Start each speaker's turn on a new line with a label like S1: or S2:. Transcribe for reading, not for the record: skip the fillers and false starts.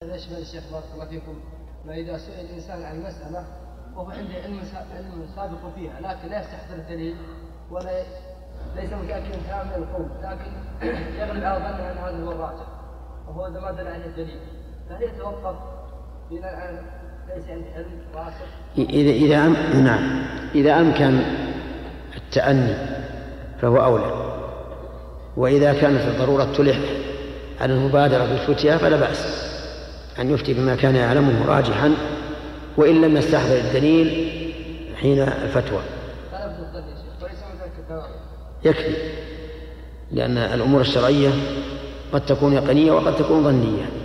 S1: يشمل الشيخ بارك الله فيكم ما إذا سئل الإنسان عن مسألة وهو عنده علم سابق فيها لكن لا يستحضر الدليل ولا ليس متأكدا تماما من القول لكن يغلب على ظنه أن هذا هو الراجح وهو إذا ما دل عليه الدليل فهل يتوقف بناء على ليس عنده علم راسخ؟
S2: نعم إذا أمكن التأني فهو أولى، وإذا كانت الضرورة تلح على المبادرة بالفتيا فلا بأس أن يفتي بما كان يعلمه راجحا وإن لم يستحضر الدليل حين الفتوى. يكفي، لأن الأمور الشرعية قد تكون يقينية وقد تكون ظنية.